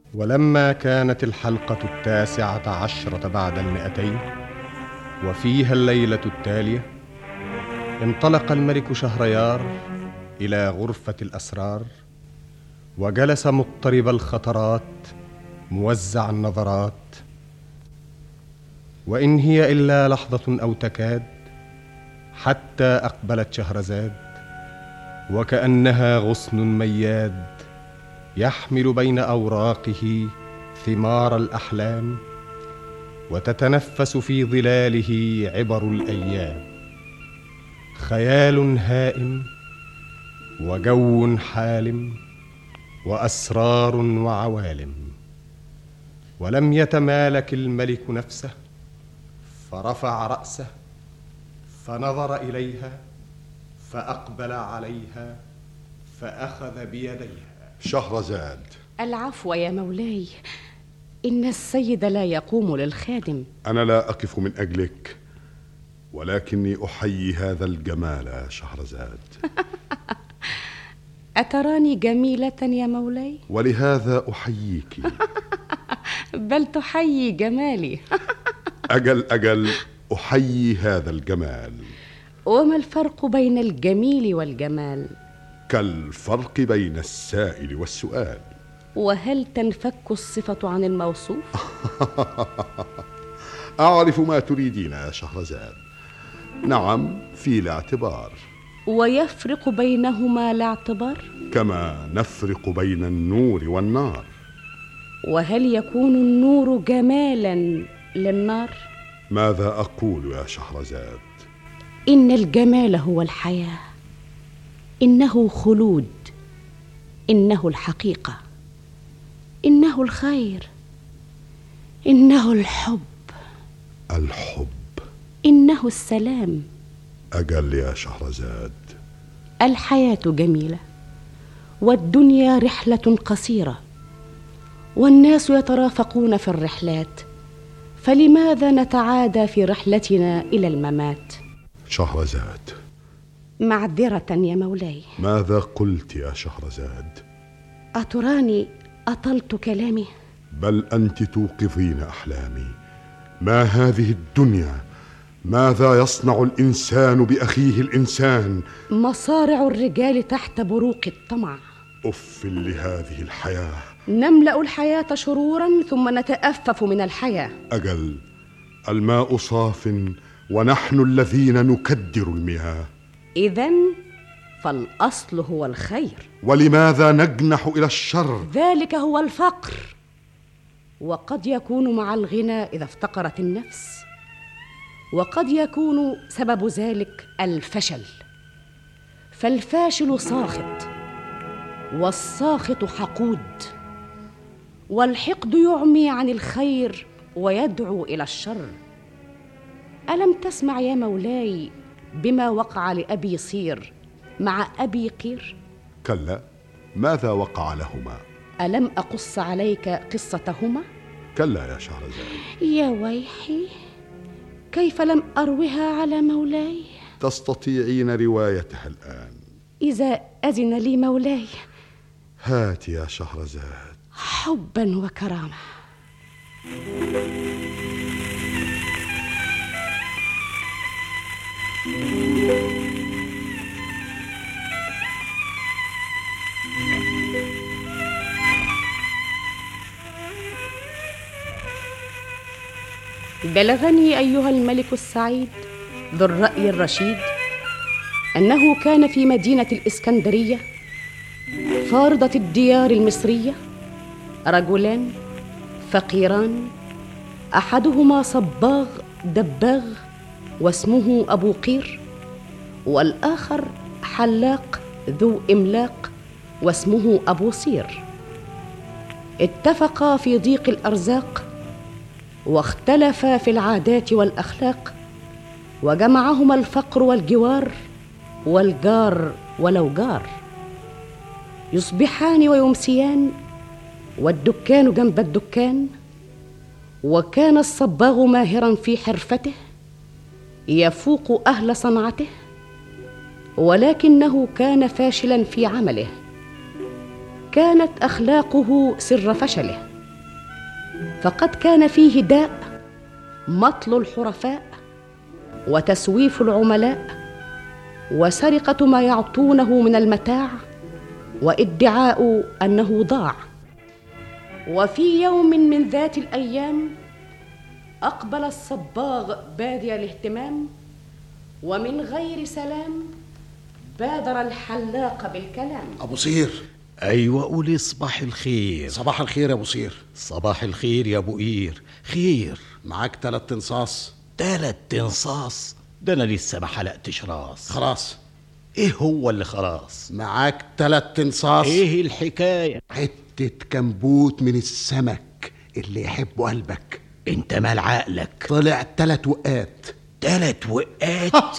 ولما كانت الحلقة 19 بعد 200 وفيها الليلة التالية، انطلق الملك شهريار إلى غرفة الأسرار، وجلس مضطرب الخطرات موزع النظرات، وإن هي إلا لحظة أو تكاد حتى أقبلت شهرزاد، وكأنها غصن مياد يحمل بين أوراقه ثمار الأحلام، وتتنفس في ظلاله عبر الأيام. خيال هائم وجو حالم وأسرار وعوالم. ولم يتمالك الملك نفسه، فرفع رأسه فنظر إليها، فأقبل عليها فأخذ بيديها. شهرزاد. العفو يا مولاي، إن السيد لا يقوم للخادم. أنا لا أقف من أجلك، ولكني أحيي هذا الجمال يا شهرزاد. أتراني جميلة يا مولاي؟ ولهذا أحييك. بل تحيي جمالي. أجل أحيي هذا الجمال. وما الفرق بين الجميل والجمال؟ كالفرق بين السائل والسؤال. وهل تنفك الصفة عن الموصوف؟ أعرف ما تريدين يا شهرزاد. نعم، في الاعتبار. ويفرق بينهما الاعتبار؟ كما نفرق بين النور والنار. وهل يكون النور جمالا للنار؟ ماذا أقول يا شهرزاد؟ إن الجمال هو الحياة، إنه خلود، إنه الحقيقة، إنه الخير، إنه الحب. الحب. إنه السلام. أجل يا شهرزاد. الحياة جميلة، والدنيا رحلة قصيرة، والناس يترافقون في الرحلات، فلماذا نتعادى في رحلتنا إلى الممات؟ شهرزاد. معذرة يا مولاي. ماذا قلت يا شهرزاد؟ أتراني أطلت كلامي؟ بل أنت توقظين أحلامي. ما هذه الدنيا؟ ماذا يصنع الإنسان بأخيه الإنسان؟ مصارع الرجال تحت بروق الطمع. أف لهذه الحياة. نملأ الحياة شرورا ثم نتأفف من الحياة. أجل، الماء صاف ونحن الذين نكدر المياه. إذن فالأصل هو الخير. ولماذا نجنح إلى الشر؟ ذلك هو الفقر، وقد يكون مع الغنى إذا افتقرت النفس، وقد يكون سبب ذلك الفشل، فالفاشل ساخط، والساخط حقود، والحقد يعمي عن الخير ويدعو إلى الشر. ألم تسمع يا مولاي بما وقع لأبي صير مع أبي قير؟ كلا، ماذا وقع لهما؟ ألم أقص عليك قصتهما؟ كلا يا شهرزاد. يا ويحي، كيف لم أروها على مولاي؟ تستطيعين روايتها الآن إذا أذن لي مولاي. هات يا شهرزاد. حبا وكرامة. بلغني أيها الملك السعيد ذو الرأي الرشيد أنه كان في مدينة الإسكندرية فارضة الديار المصرية رجلان فقيران، أحدهما صباغ دباغ واسمه أبو قير، والآخر حلاق ذو إملاق واسمه أبو صير. اتفقا في ضيق الأرزاق، واختلفا في العادات والأخلاق، وجمعهما الفقر والجوار، والجار ولو جار. يصبحان ويمسيان، والدكان جنب الدكان، وكان الصباغ ماهرا في حرفته يفوق أهل صنعته، ولكنه كان فاشلا في عمله. كانت أخلاقه سر فشله، فقد كان فيه داء، مطل الحرفاء وتسويف العملاء وسرقة ما يعطونه من المتاع وادعاء أنه ضاع. وفي يوم من ذات الأيام أقبل الصباغ بادي الاهتمام، ومن غير سلام بادر الحلاق بالكلام. أبو صير. أيوة قولي صباح الخير. صباح الخير يا أبو صير. صباح الخير يا أبو قير. خير. معاك 3 تنصاص. 3 تنصاص؟ ده أنا لسه ما حلقتش راس. خلاص. إيه هو اللي خلاص؟ معاك 3 تنصاص. إيه الحكاية؟ حتة كمبوت من السمك اللي يحبه قلبك. انت مال عقلك؟ طلع 3 وقات. 3 وقات؟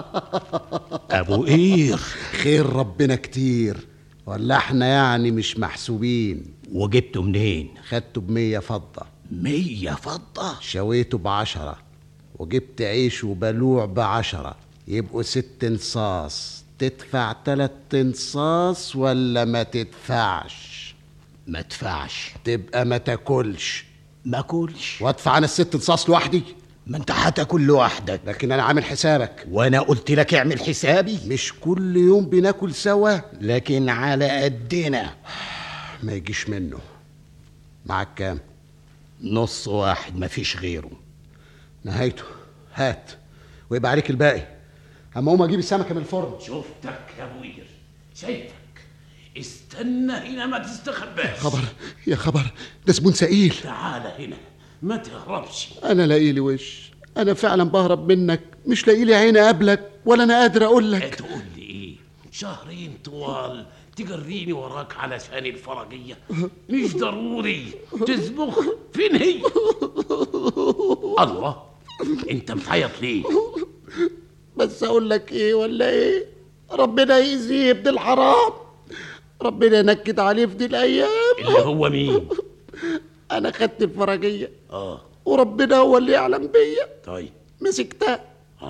ابو قير. خير ربنا كتير، ولا احنا يعني مش محسوبين؟ وجبته منين؟ خدته ب100 فضة. 100 فضة؟ شويته ب10، وجبت عيش وبلوع ب10، يبقوا 6 نصاص. تدفع 3 نصاص ولا ما تدفعش؟ ما ادفعش. تبقى ما تاكلش. ما اكلش؟ وادفع انا ال6 نصاص لوحدي؟ ما انت هتاكل لوحدك. لكن انا عامل حسابك. وانا قلت لك اعمل حسابي؟ مش كل يوم بناكل سوا؟ لكن على قدنا. ما يجيش منه. معاك كام؟ نص واحد مفيش غيره. نهايته هات، ويبقى عليك الباقي. اما اقوم اجيب السمكه من الفرن. شفتك يا ابو قير، شايفك. استنى هنا ما تستخباش. خبر يا خبر، ده زبون سئيل. تعال هنا ما تهربش. انا لاقي لي وش، انا فعلا بهرب منك، مش لاقي لي عين اقابلك ولا انا قادر اقول لك. تقول لي ايه؟ 2 طوال تجريني وراك علشان الفرجيه؟ مش ضروري تسبخ. فين هي؟ الله، انت بتعيط ليه؟ بس اقول لك ايه ولا ايه؟ ربنا يأذيه يا ابن الحرام، ربنا ينكد عليه في دي الايام. اللي هو مين؟ انا خدت الفرجيه وربنا هو اللي يعلم بيا. طيب. مسكتها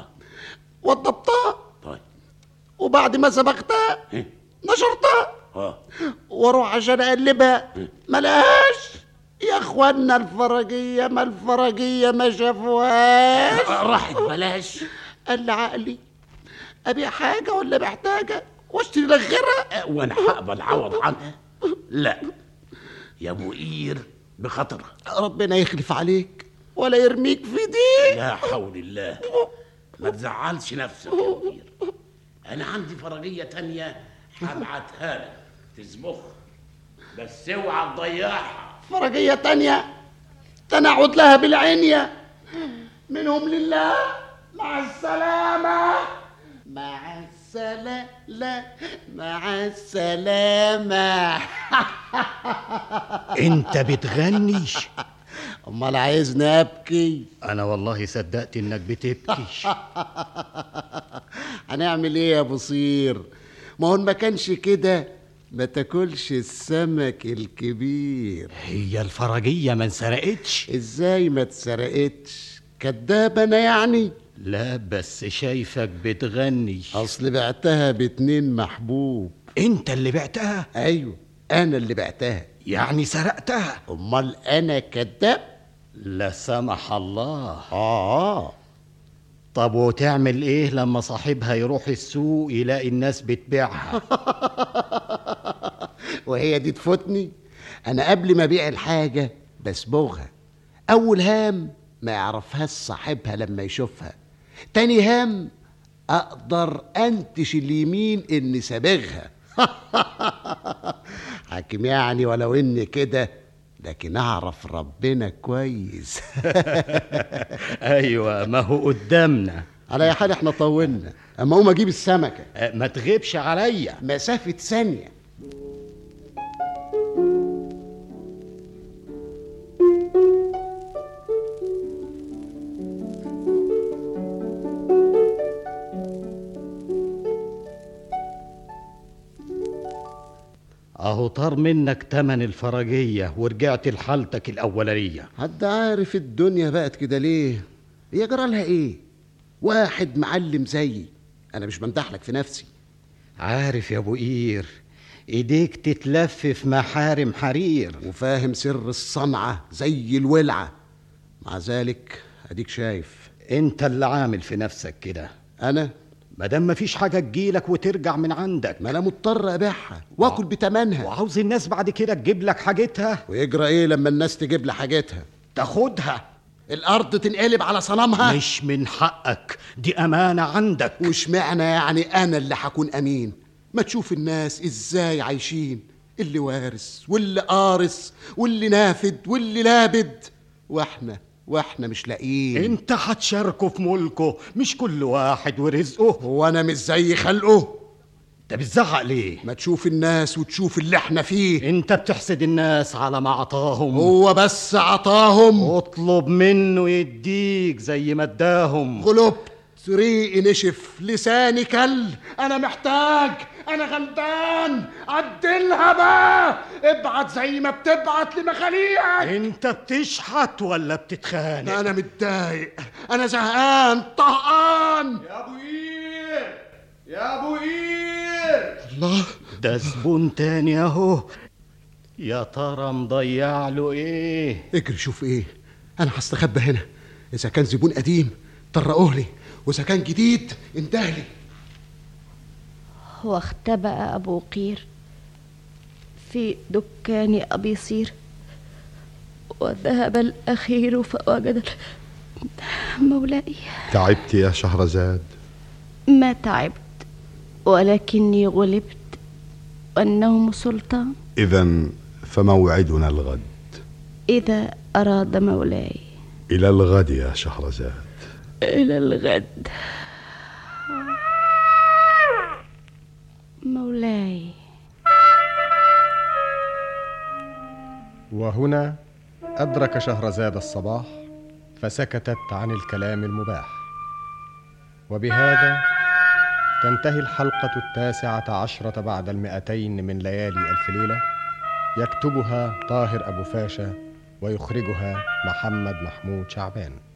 وضبطها. طيب. وبعد ما سبختها نشرتها واروح عشان اقلبها ملهاش. يا اخوانا الفرجيه ما شافوهاش. راحت بلاش. قال لي عقلي ابيع حاجه ولا محتاجه واشتري لك غيرها، وانا هقبل عوض عنها؟ لا يا ابو قير، بخطر. ربنا يخلف عليك ولا يرميك في دي. لا حول الله، ما تزعلش نفسك يا ابو قير. انا عندي فرجيه تانية هبعتها لك تسبخ، بس اوعى تضيعها. فرجيه تانية تنعد لها بالعنيه. منهم لله. مع السلامه. مع السلامه. مع السلامه. انت بتغني؟ امال عايزني ابكي؟ انا والله صدقت انك بتبكي. هنعمل ايه يا بصير؟ ما هو ما كانش كده ما تاكلش السمك الكبير. هي الفرجية ما انسرقتش؟ ازاي ما اتسرقتش؟ كداب انا يعني؟ لا بس شايفك بتغني. اصل بعتها ب2 محبوب. انت اللي بعتها؟ ايوه انا اللي بعتها. يعني سرقتها؟ امال انا كداب؟ لا سمح الله. اه طب وتعمل ايه لما صاحبها يروح السوق يلاقي الناس بتبيعها؟ وهي دي تفوتني؟ انا قبل ما ابيع الحاجه بسبغها. اول هام ما يعرفهاش صاحبها لما يشوفها، تاني هام اقدر انتش اليمين اني سابغها. حاكم يعني، ولو اني كده لكن اعرف ربنا كويس. ايوه ما هو قدامنا. على اي حال احنا طولنا، اما اقوم اجيب السمكه. ما تغيبش عليا. مسافه ثانيه. اهو طار منك تمن الفرجية ورجعت لحالتك الاولانية. حد عارف الدنيا بقت كده ليه؟ هي جرالها ايه؟ واحد معلم زيي، انا مش بمدح لك في نفسي. عارف يا ابو قير ايديك تتلف في محارم حرير، وفاهم سر الصنعة زي الولعة. مع ذلك اديك شايف. انت اللي عامل في نفسك كده. انا مادام مفيش حاجة تجيلك وترجع من عندك، ما انا مضطر ابيعها واكل بتمنها. وعاوز الناس بعد كده تجيب لك حاجتها. ويجرى ايه لما الناس تجيب لي حاجتها؟ تاخدها. الارض تنقلب على صنمها. مش من حقك، دي امانة عندك. وش معنى يعني انا اللي هكون امين؟ ما تشوف الناس ازاي عايشين، اللي وارث واللي قارث واللي نافد واللي لابد، واحنا مش لاقيين. انت هتشاركه في ملكه، مش كل واحد ورزقه. هو انا مش زي خلقه؟ انت بتزعق ليه؟ ما تشوف الناس وتشوف اللي احنا فيه. انت بتحسد الناس على ما عطاهم. هو بس عطاهم. اطلب منه يديك زي ما اداهم. غلبت، ريقي نشف، لساني كل. انا محتاج، انا غلبان. عدلها بقى، ابعت زي ما بتبعت لمخاليقك. انت بتشحت ولا بتتخانق؟ انا متضايق، انا زهقان، طهقان. يا ابو قير، يا ابو قير. الله، ده زبون تاني اهو. يا ترى مضيع له ايه؟ اجري شوف ايه. انا هستخبى هنا. اذا كان زبون قديم طرقوه لي، واذا كان جديد اندهلي. واختبأ أبو قير في دكان أبي صير، وذهب الأخير فوجد مولاي. تعبت يا شهرزاد؟ ما تعبت، ولكني غلبت، والنوم سلطان. إذن فموعدنا الغد. إذا أراد مولاي. إلى الغد يا شهرزاد. إلى الغد مولاي. وهنا أدرك شهرزاد الصباح، فسكتت عن الكلام المباح. وبهذا تنتهي الحلقة 19 بعد 200 من ليالي ألف ليلة، يكتبها طاهر أبو فاشا ويخرجها محمد محمود شعبان.